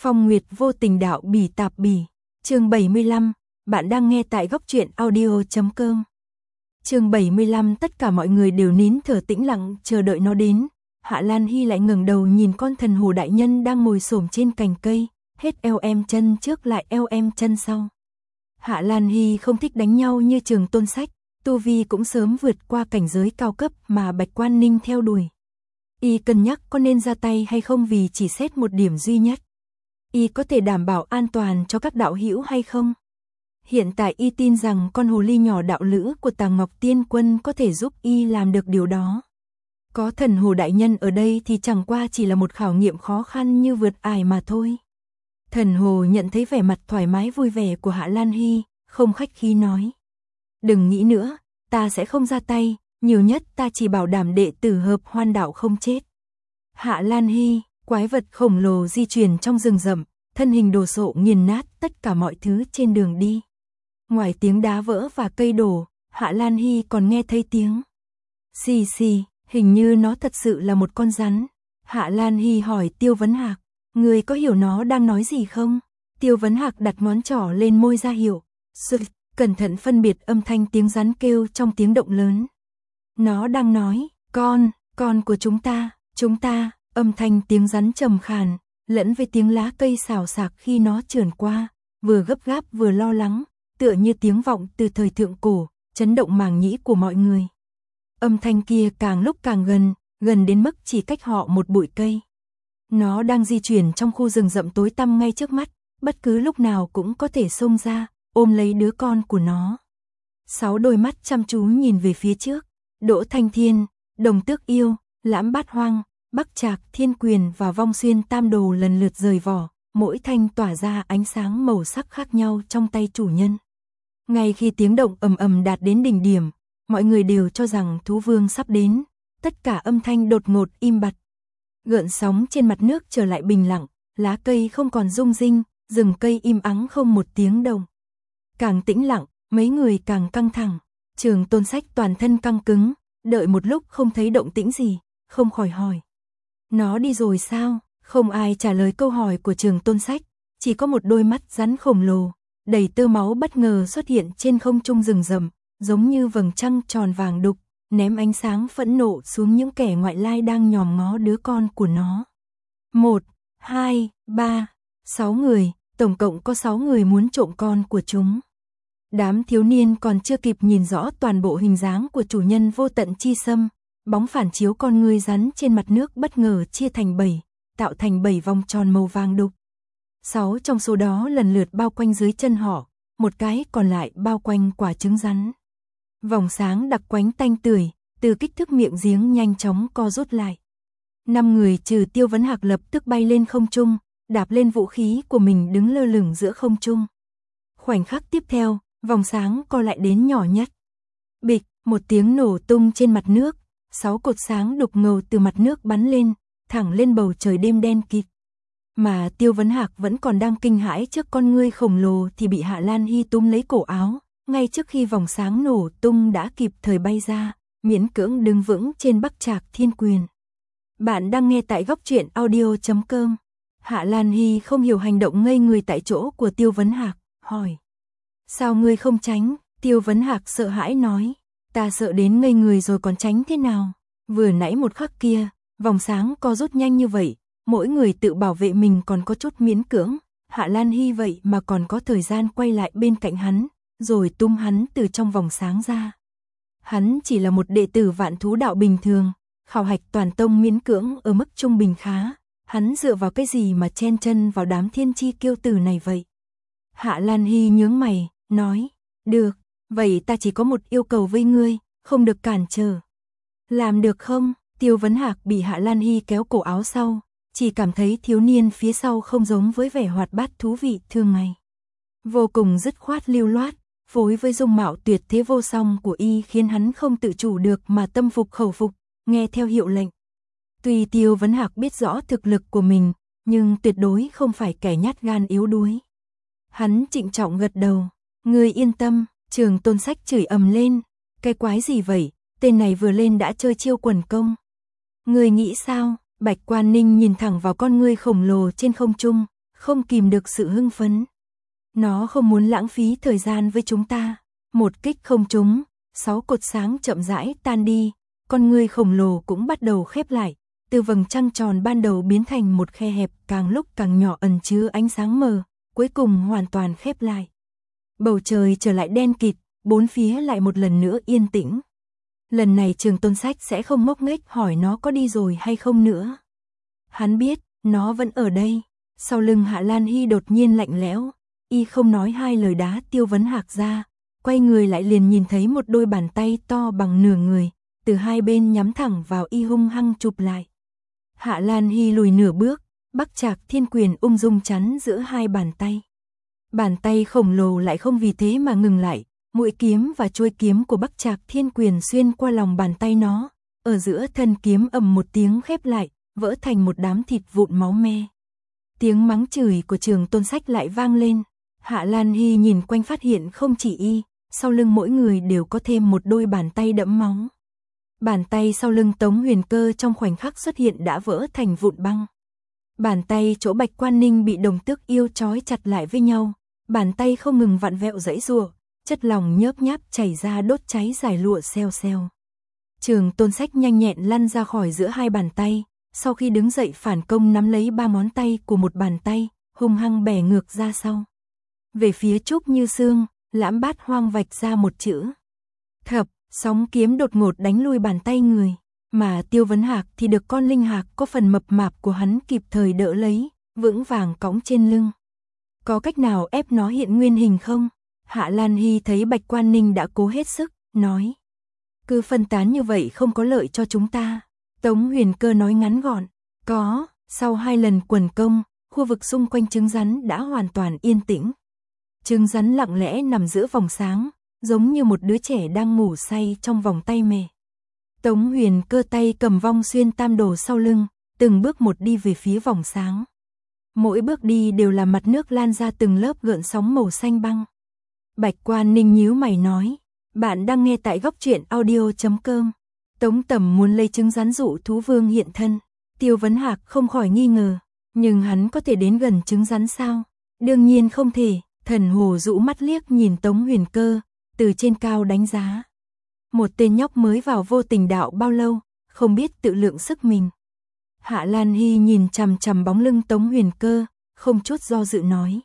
Phong Nguyệt vô tình đạo bỉ tạp bỉ. Chương 75, bạn đang nghe tại góc truyện audio.com. Chương 75, tất cả mọi người đều nín thở tĩnh lặng chờ đợi nó đến. Hạ Lan Hy lại ngẩng đầu nhìn con thần hồ đại nhân đang ngồi xổm trên cành cây, hết eo em chân trước lại eo em chân sau. Hạ Lan Hy không thích đánh nhau như Trường Tôn Sách, tu vi cũng sớm vượt qua cảnh giới cao cấp mà Bạch Quan Ninh theo đuổi. Y cân nhắc có nên ra tay hay không vì chỉ xét một điểm duy nhất. Y có thể đảm bảo an toàn cho các đạo hữu hay không? Hiện tại Y tin rằng con hồ ly nhỏ đạo lữ của Tàng Ngọc Tiên Quân có thể giúp Y làm được điều đó. Có thần hồ đại nhân ở đây thì chẳng qua chỉ là một khảo nghiệm khó khăn như vượt ải mà thôi. Thần hồ nhận thấy vẻ mặt thoải mái vui vẻ của Hạ Lan Hy, không khách khí nói. Đừng nghĩ nữa, ta sẽ không ra tay, nhiều nhất ta chỉ bảo đảm đệ tử Hợp Hoan đạo không chết. Hạ Lan Hy, quái vật khổng lồ di chuyển trong rừng rậm, thân hình đồ sộ nghiền nát tất cả mọi thứ trên đường đi. Ngoài tiếng đá vỡ và cây đổ, Hạ Lan Hy còn nghe thấy tiếng xì xì, hình như nó thật sự là một con rắn. Hạ Lan Hy hỏi Tiêu Vấn Hạc, người có hiểu nó đang nói gì không? Tiêu Vấn Hạc đặt ngón trỏ lên môi ra hiệu, cẩn thận phân biệt âm thanh tiếng rắn kêu trong tiếng động lớn. Nó đang nói, con của chúng ta, âm thanh tiếng rắn trầm khàn, lẫn với tiếng lá cây xào xạc khi nó trườn qua, vừa gấp gáp vừa lo lắng, tựa như tiếng vọng từ thời thượng cổ, chấn động màng nhĩ của mọi người. Âm thanh kia càng lúc càng gần đến mức chỉ cách họ một bụi cây. Nó đang di chuyển trong khu rừng rậm tối tăm ngay trước mắt, bất cứ lúc nào cũng có thể xông ra, ôm lấy đứa con của nó. 6 đôi mắt chăm chú nhìn về phía trước, Đỗ Thanh Thiên, Đồng Tước Yêu, Lãm Bát Hoang, Bắc Trạc Thiên Quyền và Vong Xuyên Tam Đồ lần lượt rời vỏ, mỗi thanh tỏa ra ánh sáng màu sắc khác nhau trong tay chủ nhân. Ngay khi tiếng động ầm ầm đạt đến đỉnh điểm, mọi người đều cho rằng thú vương sắp đến, tất cả âm thanh đột ngột im bặt. Gợn sóng trên mặt nước trở lại bình lặng, lá cây không còn rung rinh, rừng cây im ắng không một tiếng động. Càng tĩnh lặng, mấy người càng căng thẳng. Trường Tôn Sách toàn thân căng cứng, đợi một lúc không thấy động tĩnh gì, không khỏi hỏi. Nó đi rồi sao? Không ai trả lời câu hỏi của Trường Tôn Sách, chỉ có một đôi mắt rắn khổng lồ, đầy tơ máu bất ngờ xuất hiện trên không trung rừng rậm, giống như vầng trăng tròn vàng đục, ném ánh sáng phẫn nộ xuống những kẻ ngoại lai đang nhòm ngó đứa con của nó. 1, 2, 3, 6 người, tổng cộng có 6 người muốn trộm con của chúng. Đám thiếu niên còn chưa kịp nhìn rõ toàn bộ hình dáng của chủ nhân vô tận chi xâm, bóng phản chiếu con ngươi rắn trên mặt nước bất ngờ chia thành 7, tạo thành 7 vòng tròn màu vàng đục. 6 trong số đó lần lượt bao quanh dưới chân họ, một cái còn lại bao quanh quả trứng rắn. Vòng sáng đặc quánh tanh tưởi, từ kích thước miệng giếng nhanh chóng co rút lại. 5 người trừ Tiêu Vấn Hạc lập tức bay lên không trung, đạp lên vũ khí của mình đứng lơ lửng giữa không trung. Khoảnh khắc tiếp theo, vòng sáng co lại đến nhỏ nhất. Bịch, một tiếng nổ tung trên mặt nước, 6 cột sáng đục ngầu từ mặt nước bắn lên, thẳng lên bầu trời đêm đen kịt. Mà Tiêu Vấn Hạc vẫn còn đang kinh hãi trước con ngươi khổng lồ thì bị Hạ Lan Hy túm lấy cổ áo, ngay trước khi vòng sáng nổ tung đã kịp thời bay ra, miễn cưỡng đứng vững trên Bắc Trạc Thiên Quyền. Bạn đang nghe tại góc truyện audio.com. Hạ Lan Hy không hiểu hành động ngây người tại chỗ của Tiêu Vấn Hạc, hỏi. Sao ngươi không tránh? Tiêu Vấn Hạc sợ hãi nói. Ta sợ đến ngây người rồi còn tránh thế nào? Vừa nãy một khắc kia, vòng sáng co rút nhanh như vậy, mỗi người tự bảo vệ mình còn có chút miễn cưỡng. Hạ Lan Hy vậy mà còn có thời gian quay lại bên cạnh hắn, rồi túm hắn từ trong vòng sáng ra. Hắn chỉ là một đệ tử Vạn Thú đạo bình thường, khảo hạch toàn tông miễn cưỡng ở mức trung bình khá. Hắn dựa vào cái gì mà chen chân vào đám thiên chi kiêu tử này vậy? Hạ Lan Hy nhướng mày, nói, được, vậy ta chỉ có một yêu cầu với ngươi, không được cản trở. Làm được không? Tiêu Vấn Hạc bị Hạ Lan Hy kéo cổ áo sau, chỉ cảm thấy thiếu niên phía sau không giống với vẻ hoạt bát thú vị thường ngày. Vô cùng dứt khoát lưu loát, phối với dung mạo tuyệt thế vô song của y khiến hắn không tự chủ được mà tâm phục khẩu phục, nghe theo hiệu lệnh. Tuy Tiêu Vấn Hạc biết rõ thực lực của mình, nhưng tuyệt đối không phải kẻ nhát gan yếu đuối. Hắn trịnh trọng gật đầu, ngươi yên tâm. Trường Tôn Sách chửi ầm lên, cái quái gì vậy, tên này vừa lên đã chơi chiêu quần công. Ngươi nghĩ sao? Bạch Quan Ninh nhìn thẳng vào con ngươi khổng lồ trên không trung, không kìm được sự hưng phấn. Nó không muốn lãng phí thời gian với chúng ta. Một kích không trúng, 6 cột sáng chậm rãi tan đi, con ngươi khổng lồ cũng bắt đầu khép lại, từ vầng trăng tròn ban đầu biến thành một khe hẹp càng lúc càng nhỏ ẩn chứa ánh sáng mờ, cuối cùng hoàn toàn khép lại. Bầu trời trở lại đen kịt, bốn phía lại một lần nữa yên tĩnh. Lần này Trường Tôn Sách sẽ không ngốc nghếch hỏi nó có đi rồi hay không nữa. Hắn biết, nó vẫn ở đây. Sau lưng Hạ Lan Hy đột nhiên lạnh lẽo, y không nói hai lời đá Tiêu Vấn Hạc ra, quay người lại liền nhìn thấy một đôi bàn tay to bằng nửa người, từ hai bên nhắm thẳng vào y hung hăng chụp lại. Hạ Lan Hy lùi nửa bước, Bắc Trạc Thiên Quyền ung dung chắn giữa hai bàn tay. Bàn tay khổng lồ lại không vì thế mà ngừng lại, mũi kiếm và chuôi kiếm của Bắc Trạc Thiên Quyền xuyên qua lòng bàn tay nó, ở giữa thân kiếm ầm một tiếng khép lại, vỡ thành một đám thịt vụn máu me. Tiếng mắng chửi của Trường Tôn Sách lại vang lên. Hạ Lan Hy nhìn quanh phát hiện không chỉ y, sau lưng mỗi người đều có thêm một đôi bàn tay đẫm máu. Bàn tay sau lưng Tống Huyền Cơ trong khoảnh khắc xuất hiện đã vỡ thành vụn băng. Bàn tay chỗ Bạch Quan Ninh bị Đồng Tước Yêu trói chặt lại với nhau, bàn tay không ngừng vặn vẹo giãy giụa, chất lỏng nhớp nháp chảy ra đốt cháy giải lụa xeo xeo. Trường Tôn Sách nhanh nhẹn lăn ra khỏi giữa hai bàn tay, sau khi đứng dậy phản công nắm lấy ba ngón tay của một bàn tay, hung hăng bẻ ngược ra sau. Về phía Trúc Như Sương, Lãm Bát Hoang vạch ra một chữ thập, sóng kiếm đột ngột đánh lui bàn tay người, mà Tiêu Vấn Hạc thì được con linh hạc có phần mập mạp của hắn kịp thời đỡ lấy, vững vàng cõng trên lưng. Có cách nào ép nó hiện nguyên hình không? Hạ Lan Hy thấy Bạch Quan Ninh đã cố hết sức, nói. Cứ phân tán như vậy không có lợi cho chúng ta. Tống Huyền Cơ nói ngắn gọn. Có, sau 2 lần quần công, khu vực xung quanh trứng rắn đã hoàn toàn yên tĩnh. Trứng rắn lặng lẽ nằm giữa vòng sáng, giống như một đứa trẻ đang ngủ say trong vòng tay mẹ. Tống Huyền Cơ tay cầm vong xuyên tam đồ sau lưng, từng bước một đi về phía vòng sáng. Mỗi bước đi đều là mặt nước lan ra từng lớp gợn sóng màu xanh băng. Bạch Quan Ninh nhíu mày nói, bạn đang nghe tại Góc Truyện Audio.com. Tống Tầm muốn lấy trứng rắn dụ thú vương hiện thân. Tiêu Vấn Hạc không khỏi nghi ngờ, nhưng hắn có thể đến gần trứng rắn sao? Đương nhiên không thể. Thần Hồ dụ mắt liếc nhìn Tống Huyền Cơ, từ trên cao đánh giá. Một tên nhóc mới vào vô tình đạo bao lâu, không biết tự lượng sức mình. Hạ Lan Hy nhìn chằm chằm bóng lưng Tống Huyền Cơ, không chút do dự nói.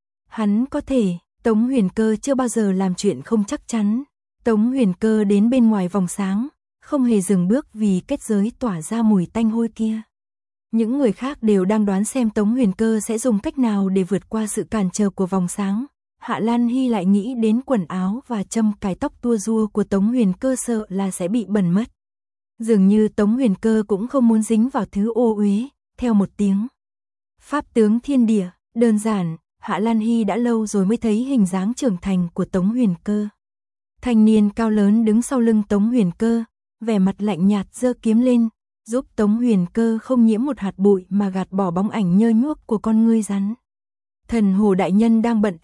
Hắn có thể. Tống Huyền Cơ chưa bao giờ làm chuyện không chắc chắn. Tống Huyền Cơ đến bên ngoài vòng sáng, không hề dừng bước vì kết giới tỏa ra mùi tanh hôi kia. Những người khác đều đang đoán xem Tống Huyền Cơ sẽ dùng cách nào để vượt qua sự cản trở của vòng sáng. Hạ Lan Hy lại nghĩ đến quần áo và châm cài tóc tua rua của Tống Huyền Cơ, sợ là sẽ bị bẩn mất. Dường như Tống Huyền Cơ cũng không muốn dính vào thứ ô uế. Theo một tiếng pháp tướng thiên địa, đơn giản, Hạ Lan Hy đã lâu rồi mới thấy hình dáng trưởng thành của Tống Huyền Cơ. Thanh niên cao lớn đứng sau lưng Tống Huyền Cơ, vẻ mặt lạnh nhạt giơ kiếm lên, giúp Tống Huyền Cơ không nhiễm một hạt bụi mà gạt bỏ bóng ảnh nhơ nhuốc của con ngươi rắn. Thần Hồ đại nhân đang bận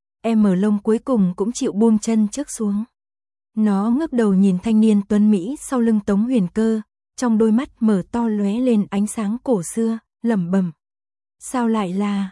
M lông cuối cùng cũng chịu buông chân trước xuống. Nó ngước đầu nhìn thanh niên tuấn Mỹ sau lưng Tống Huyền Cơ, trong đôi mắt mở to lóe lên ánh sáng cổ xưa, lẩm bẩm. Sao lại là,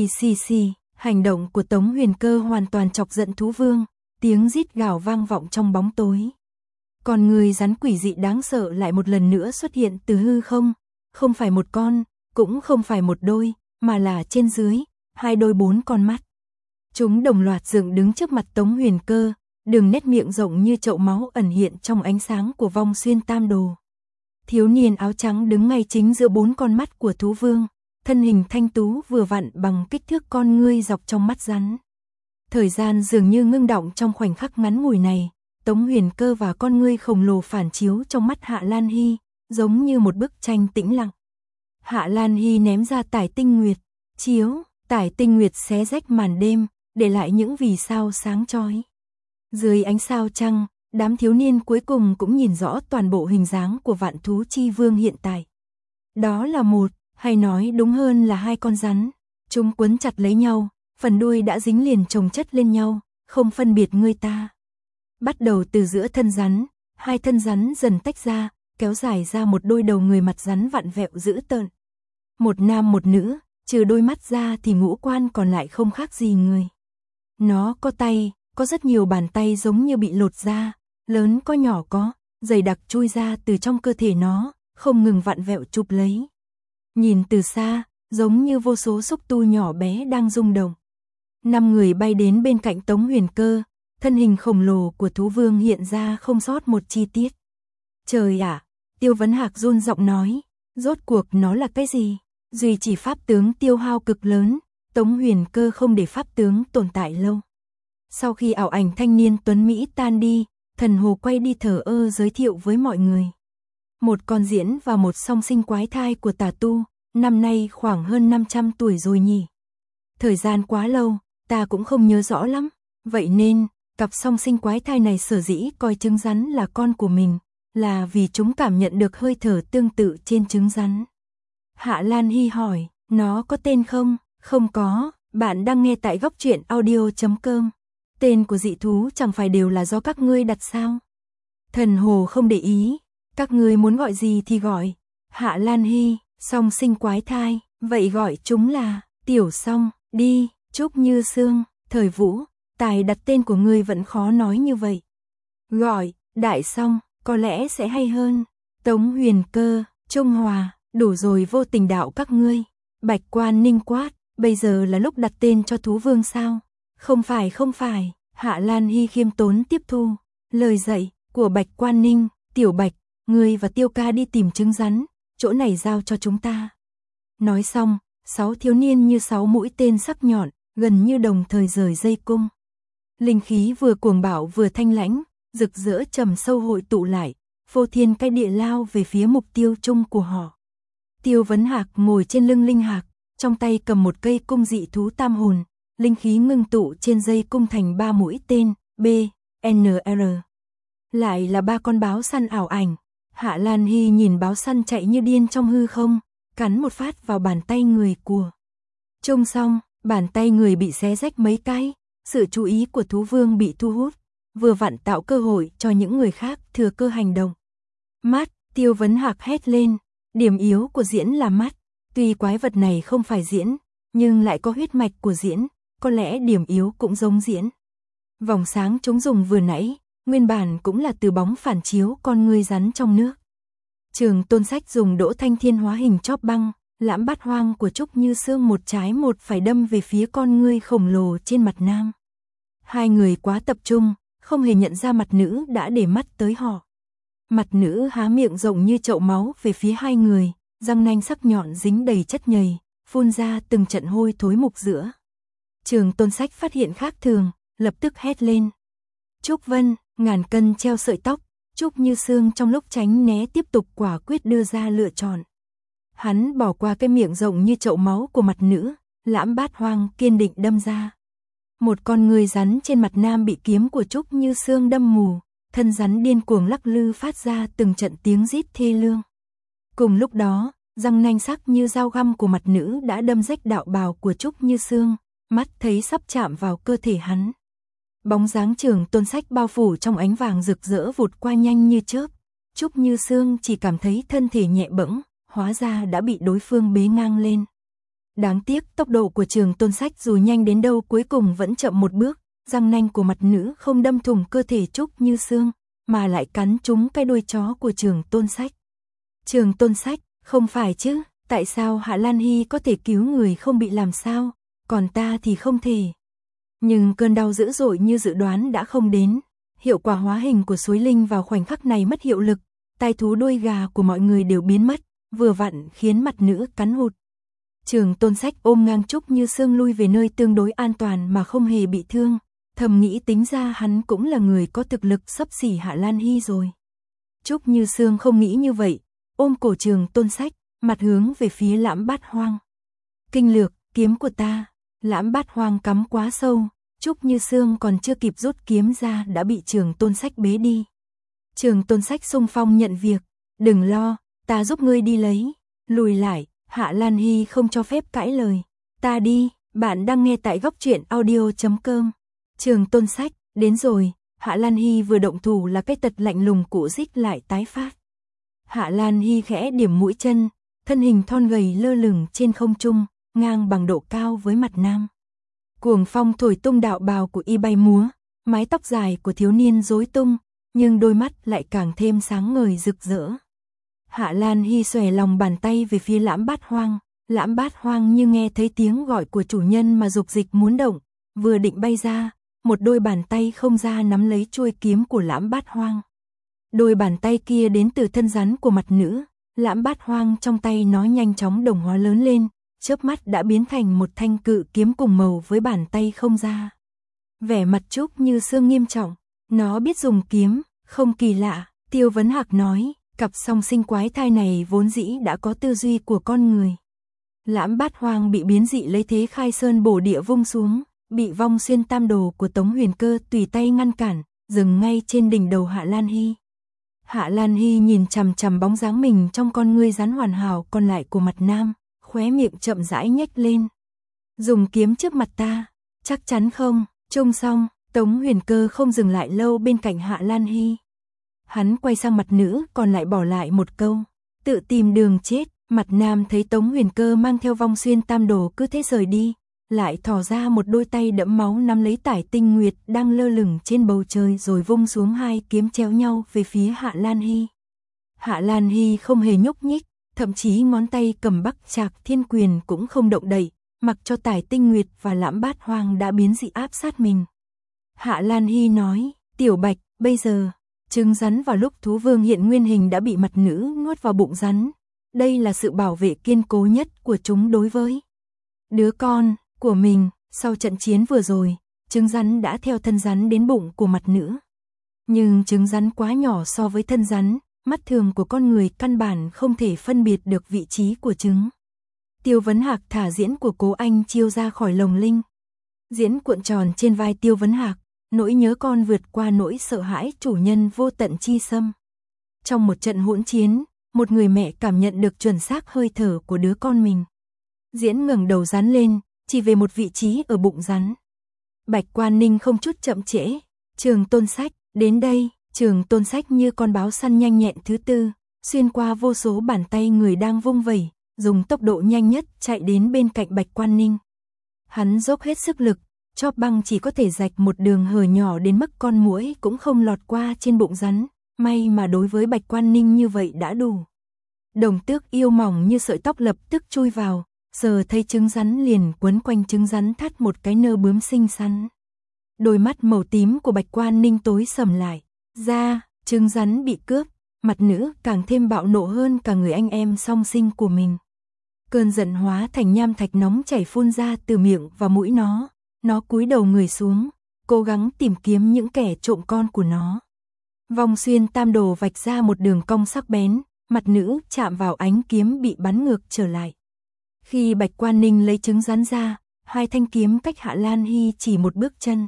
xì, hành động của Tống Huyền Cơ hoàn toàn chọc giận thú vương, tiếng rít gào vang vọng trong bóng tối. Con người rắn quỷ dị đáng sợ lại một lần nữa xuất hiện từ hư không, không phải một con, cũng không phải một đôi, mà là trên dưới, 2 đôi 4 con mắt. Chúng đồng loạt dựng đứng trước mặt Tống Huyền Cơ, đường nét miệng rộng như chậu máu ẩn hiện trong ánh sáng của vong xuyên tam đồ. Thiếu niên áo trắng đứng ngay chính giữa 4 con mắt của thú vương, thân hình thanh tú vừa vặn bằng kích thước con ngươi dọc trong mắt rắn. Thời gian dường như ngưng động trong khoảnh khắc ngắn ngủi này, Tống Huyền Cơ và con ngươi khổng lồ phản chiếu trong mắt Hạ Lan Hy, giống như một bức tranh tĩnh lặng. Hạ Lan Hy ném ra tải tinh nguyệt, chiếu, tải tinh nguyệt xé rách màn đêm, để lại những vì sao sáng chói. Dưới ánh sao trăng, đám thiếu niên cuối cùng cũng nhìn rõ toàn bộ hình dáng của vạn thú chi vương hiện tại. Đó là một, hay nói đúng hơn là 2 con rắn. Chúng quấn chặt lấy nhau, phần đuôi đã dính liền chồng chất lên nhau, không phân biệt người ta. Bắt đầu từ giữa thân rắn, 2 thân rắn dần tách ra, kéo dài ra một đôi đầu người mặt rắn vặn vẹo dữ tợn. Một nam một nữ, trừ đôi mắt ra thì ngũ quan còn lại không khác gì người. Nó có tay, có rất nhiều bàn tay giống như bị lột ra, lớn có nhỏ có, dày đặc chui ra từ trong cơ thể nó, không ngừng vặn vẹo chụp lấy. Nhìn từ xa, giống như vô số xúc tu nhỏ bé đang rung động. 5 người bay đến bên cạnh Tống Huyền Cơ, thân hình khổng lồ của thú vương hiện ra không sót một chi tiết. Trời ạ, Tiêu Vấn Hạc run giọng nói, rốt cuộc nó là cái gì? Duy chỉ pháp tướng tiêu hao cực lớn, Tống Huyền Cơ không để pháp tướng tồn tại lâu. Sau khi ảo ảnh thanh niên tuấn Mỹ tan đi, Thần Hồ quay đi thờ ơ giới thiệu với mọi người. Một con diễn và một song sinh quái thai của tà tu, năm nay khoảng hơn 500 tuổi rồi nhỉ. Thời gian quá lâu, ta cũng không nhớ rõ lắm, vậy nên, cặp song sinh quái thai này sở dĩ coi trứng rắn là con của mình, là vì chúng cảm nhận được hơi thở tương tự trên trứng rắn. Hạ Lan Hy hỏi, nó có tên không? Không có, bạn đang nghe tại góc truyện audio.com. Tên của dị thú chẳng phải đều là do các ngươi đặt sao? Thần Hồ không để ý, các ngươi muốn gọi gì thì gọi. Hạ Lan Hy, song sinh quái thai, vậy gọi chúng là Tiểu Song, đi, Trúc Như Sương, Thời Vũ, tài đặt tên của ngươi vẫn khó nói như vậy. Gọi, Đại Song, có lẽ sẽ hay hơn. Tống Huyền Cơ, Trung Hòa, đủ rồi vô tình đạo các ngươi. Bạch Quan Ninh quát, bây giờ là lúc đặt tên cho thú vương sao? Không phải, Hạ Lan Hy khiêm tốn tiếp thu. Lời dạy của Bạch Quan Ninh, Tiểu Bạch, ngươi và Tiêu ca đi tìm trứng rắn, chỗ này giao cho chúng ta. Nói xong, 6 thiếu niên như 6 mũi tên sắc nhọn, gần như đồng thời rời dây cung. Linh khí vừa cuồng bạo vừa thanh lãnh, rực rỡ trầm sâu hội tụ lại, phô thiên cái địa lao về phía mục tiêu chung của họ. Tiêu Vấn Hạc ngồi trên lưng Linh Hạc, trong tay cầm một cây cung dị thú tam hồn, linh khí ngưng tụ trên dây cung thành 3 mũi tên, B, N, R. Lại là 3 con báo săn ảo ảnh. Hạ Lan Hy nhìn báo săn chạy như điên trong hư không, cắn một phát vào bàn tay người của Trung Song, bàn tay người bị xé rách mấy cái, sự chú ý của thú vương bị thu hút, vừa vặn tạo cơ hội cho những người khác thừa cơ hành động. Mắt, Tiêu Vấn Hạc hét lên, điểm yếu của diễn là mắt, tuy quái vật này không phải diễn, nhưng lại có huyết mạch của diễn, có lẽ điểm yếu cũng giống diễn. Vòng sáng chúng dùng vừa nãy, nguyên bản cũng là từ bóng phản chiếu con ngươi rắn trong nước. Trường Tôn Sách dùng Đỗ Thanh Thiên hóa hình chóp băng, lãm bát hoang của Trúc Như Sương một trái một phải đâm về phía con ngươi khổng lồ trên mặt nam. Hai người quá tập trung, không hề nhận ra mặt nữ đã để mắt tới họ. Mặt nữ há miệng rộng như chậu máu về phía hai người, răng nanh sắc nhọn dính đầy chất nhầy, phun ra từng trận hôi thối mục giữa. Trường Tôn Sách phát hiện khác thường, lập tức hét lên. Trúc Vân, ngàn cân treo sợi tóc, Trúc Như Sương trong lúc tránh né tiếp tục quả quyết đưa ra lựa chọn. Hắn bỏ qua cái miệng rộng như chậu máu của mặt nữ, lãm bát hoang kiên định đâm ra. Một con người rắn trên mặt nam bị kiếm của Trúc Như Sương đâm mù, thân rắn điên cuồng lắc lư phát ra từng trận tiếng rít thê lương. Cùng lúc đó, răng nanh sắc như dao găm của mặt nữ đã đâm rách đạo bào của Trúc Như Sương, mắt thấy sắp chạm vào cơ thể hắn. Bóng dáng Trường Tôn Sách bao phủ trong ánh vàng rực rỡ vụt qua nhanh như chớp. Trúc Như Sương chỉ cảm thấy thân thể nhẹ bẫng, hóa ra đã bị đối phương bế ngang lên. Đáng tiếc tốc độ của Trường Tôn Sách dù nhanh đến đâu cuối cùng vẫn chậm một bước, răng nanh của mặt nữ không đâm thủng cơ thể Trúc Như Sương, mà lại cắn trúng cái đuôi chó của Trường Tôn Sách. Trường Tôn Sách, không phải chứ, tại sao Hạ Lan Hy có thể cứu người không bị làm sao, còn ta thì không thể. Nhưng cơn đau dữ dội như dự đoán đã không đến, hiệu quả hóa hình của suối linh vào khoảnh khắc này mất hiệu lực, tai thú đuôi gà của mọi người đều biến mất, vừa vặn khiến mặt nữ cắn hụt. Trường Tôn Sách ôm ngang Trúc Như Sương lui về nơi tương đối an toàn mà không hề bị thương, thầm nghĩ tính ra hắn cũng là người có thực lực xấp xỉ Hạ Lan Hy rồi. Trúc Như Sương không nghĩ như vậy, ôm cổ Trường Tôn Sách, mặt hướng về phía lãm bát hoang. Kinh lược, kiếm của ta. Lãm bát hoang cắm quá sâu, Trúc Như Sương còn chưa kịp rút kiếm ra đã bị Trường Tôn Sách bế đi. Trường Tôn Sách xung phong nhận việc, đừng lo, ta giúp ngươi đi lấy. Lùi lại, Hạ Lan Hy không cho phép cãi lời. Ta đi, bạn đang nghe tại góc truyện audio.com. Trường Tôn Sách, đến rồi, Hạ Lan Hy vừa động thủ là cái tật lạnh lùng cũ dích lại tái phát. Hạ Lan Hy khẽ điểm mũi chân, thân hình thon gầy lơ lửng trên không trung, ngang bằng độ cao với mặt nam. Cuồng phong thổi tung đạo bào của y bay múa, mái tóc dài của thiếu niên rối tung, nhưng đôi mắt lại càng thêm sáng ngời rực rỡ. Hạ Lan Hy xòe lòng bàn tay về phía Lãm Bát Hoang như nghe thấy tiếng gọi của chủ nhân mà dục dịch muốn động, vừa định bay ra, một đôi bàn tay không ra nắm lấy chuôi kiếm của Lãm Bát Hoang. Đôi bàn tay kia đến từ thân rắn của mặt nữ, Lãm Bát Hoang trong tay nó nhanh chóng đồng hóa lớn lên, chớp mắt đã biến thành một thanh cự kiếm cùng màu với bàn tay không ra. Vẻ mặt Trúc Như Sương nghiêm trọng, nó biết dùng kiếm, không kỳ lạ, Tiêu Vấn Hạc nói, cặp song sinh quái thai này vốn dĩ đã có tư duy của con người. Lãm Bát Hoang bị biến dị lấy thế khai sơn bổ địa vung xuống, bị vong xuyên tam đồ của Tống Huyền Cơ tùy tay ngăn cản, dừng ngay trên đỉnh đầu Hạ Lan Hy. Hạ Lan Hy nhìn chằm chằm bóng dáng mình trong con ngươi rắn hoàn hảo còn lại của mặt nam, khóe miệng chậm rãi nhếch lên. Dùng kiếm trước mặt ta, chắc chắn không? Trông xong, Tống Huyền Cơ không dừng lại lâu bên cạnh Hạ Lan Hy. Hắn quay sang mặt nữ còn lại bỏ lại một câu, tự tìm đường chết. Mặt nam thấy Tống Huyền Cơ mang theo vong xuyên tam đồ cứ thế rời đi, lại thò ra một đôi tay đẫm máu nắm lấy Tải Tinh Nguyệt đang lơ lửng trên bầu trời rồi vung xuống hai kiếm chéo nhau về phía Hạ Lan Hy. Hạ Lan Hy không hề nhúc nhích, thậm chí ngón tay cầm Bắc Trạc Thiên Quyền cũng không động đậy, mặc cho Tải Tinh Nguyệt và Lãm Bát Hoang đã biến dị áp sát mình. Hạ Lan Hy nói, Tiểu Bạch, bây giờ, trứng rắn vào lúc thú vương hiện nguyên hình đã bị mặt nữ nuốt vào bụng rắn. Đây là sự bảo vệ kiên cố nhất của chúng đối với đứa con của mình. Sau trận chiến vừa rồi, trứng rắn đã theo thân rắn đến bụng của mặt nữ. Nhưng trứng rắn quá nhỏ so với thân rắn, mắt thường của con người căn bản không thể phân biệt được vị trí của trứng. Tiêu Vấn Hạc thả diễn của Cố Anh Chiêu ra khỏi lồng linh. Diễn cuộn tròn trên vai Tiêu Vấn Hạc, nỗi nhớ con vượt qua nỗi sợ hãi chủ nhân vô tận chi xâm. Trong một trận hỗn chiến, một người mẹ cảm nhận được chuẩn xác hơi thở của đứa con mình. Diễn ngẩng đầu rắn lên, chỉ về một vị trí ở bụng rắn. Bạch Quan Ninh không chút chậm trễ, Trường Tôn Sách, đến đây. Trường Tôn Sách như con báo săn nhanh nhẹn thứ tư, xuyên qua vô số bàn tay người đang vung vẩy, dùng tốc độ nhanh nhất chạy đến bên cạnh Bạch Quan Ninh. Hắn dốc hết sức lực, chóp băng chỉ có thể rạch một đường hở nhỏ đến mức con muỗi cũng không lọt qua trên bụng rắn. May mà đối với Bạch Quan Ninh như vậy đã đủ. Đồng Tước yêu mỏng như sợi tóc lập tức chui vào, giờ thấy trứng rắn liền quấn quanh trứng rắn thắt một cái nơ bướm xinh xắn. Đôi mắt màu tím của Bạch Quan Ninh tối sầm lại. Ra, trứng rắn bị cướp, mặt nữ càng thêm bạo nộ hơn cả người anh em song sinh của mình. Cơn giận hóa thành nham thạch nóng chảy phun ra từ miệng và mũi nó cúi đầu người xuống, cố gắng tìm kiếm những kẻ trộm con của nó. Vong xuyên tam đồ vạch ra một đường cong sắc bén, mặt nữ chạm vào ánh kiếm bị bắn ngược trở lại. Khi Bạch Quan Ninh lấy trứng rắn ra, hai thanh kiếm cách Hạ Lan Hy chỉ một bước chân.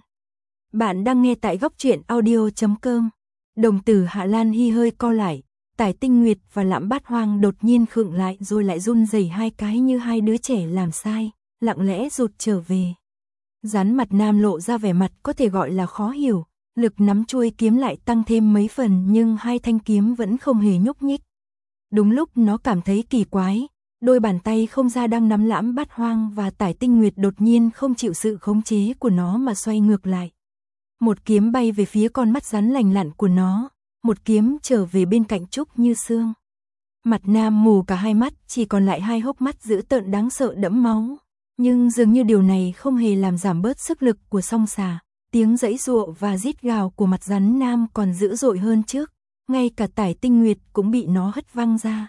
Bạn đang nghe tại góc truyện audio.com. Đồng tử Hạ Lan Hy hơi co lại, Tải Tinh Nguyệt và Lãm Bát Hoang đột nhiên khựng lại rồi lại run rẩy hai cái như hai đứa trẻ làm sai, lặng lẽ rụt trở về. Rắn mặt nam lộ ra vẻ mặt có thể gọi là khó hiểu, lực nắm chuôi kiếm lại tăng thêm mấy phần nhưng hai thanh kiếm vẫn không hề nhúc nhích. Đúng lúc nó cảm thấy kỳ quái, đôi bàn tay không ra đang nắm Lãm Bát Hoang và Tải Tinh Nguyệt đột nhiên không chịu sự khống chế của nó mà xoay ngược lại. Một kiếm bay về phía con mắt rắn lành lặn của nó, một kiếm trở về bên cạnh Trúc Như Sương. Mặt nam mù cả hai mắt, chỉ còn lại hai hốc mắt dữ tợn đáng sợ đẫm máu. Nhưng dường như điều này không hề làm giảm bớt sức lực của song xà. Tiếng giãy giụa và rít gào của mặt rắn nam còn dữ dội hơn trước, ngay cả Tải Tinh Nguyệt cũng bị nó hất văng ra.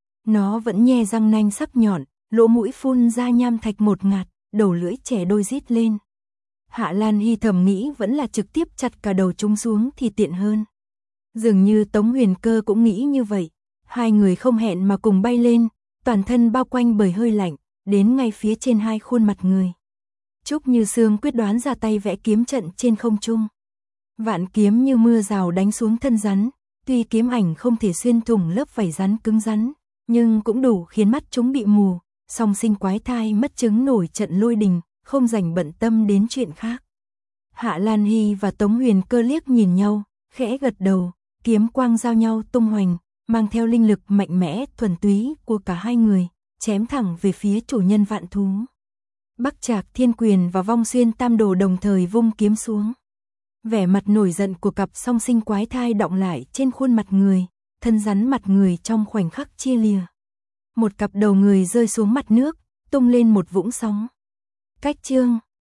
Nó vẫn nhe răng nanh sắc nhọn, lỗ mũi phun ra nham thạch một ngạt, đầu lưỡi chẻ đôi rít lên. Hạ Lan Hy thầm nghĩ vẫn là trực tiếp chặt cả đầu chúng xuống thì tiện hơn. Dường như Tống Huyền Cơ cũng nghĩ như vậy, hai người không hẹn mà cùng bay lên, toàn thân bao quanh bởi hơi lạnh, đến ngay phía trên hai khuôn mặt người. Trúc Như Sương quyết đoán ra tay vẽ kiếm trận trên không trung. Vạn kiếm như mưa rào đánh xuống thân rắn, tuy kiếm ảnh không thể xuyên thủng lớp vảy rắn cứng rắn, nhưng cũng đủ khiến mắt chúng bị mù, song sinh quái thai mất trứng nổi trận lôi đình, không rảnh bận tâm đến chuyện khác. Hạ Lan Hy và Tống Huyền Cơ liếc nhìn nhau, khẽ gật đầu, kiếm quang giao nhau tung hoành, mang theo linh lực mạnh mẽ thuần túy của cả hai người, chém thẳng về phía chủ nhân vạn thú. Bắc Trạc Thiên Quyền và Vong Xuyên Tam Đồ đồng thời vung kiếm xuống. Vẻ mặt nổi giận của cặp song sinh quái thai đọng lại trên khuôn mặt người, thân rắn mặt người trong khoảnh khắc chia lìa. Một cặp đầu người rơi xuống mặt nước, tung lên một vũng sóng. Cách chương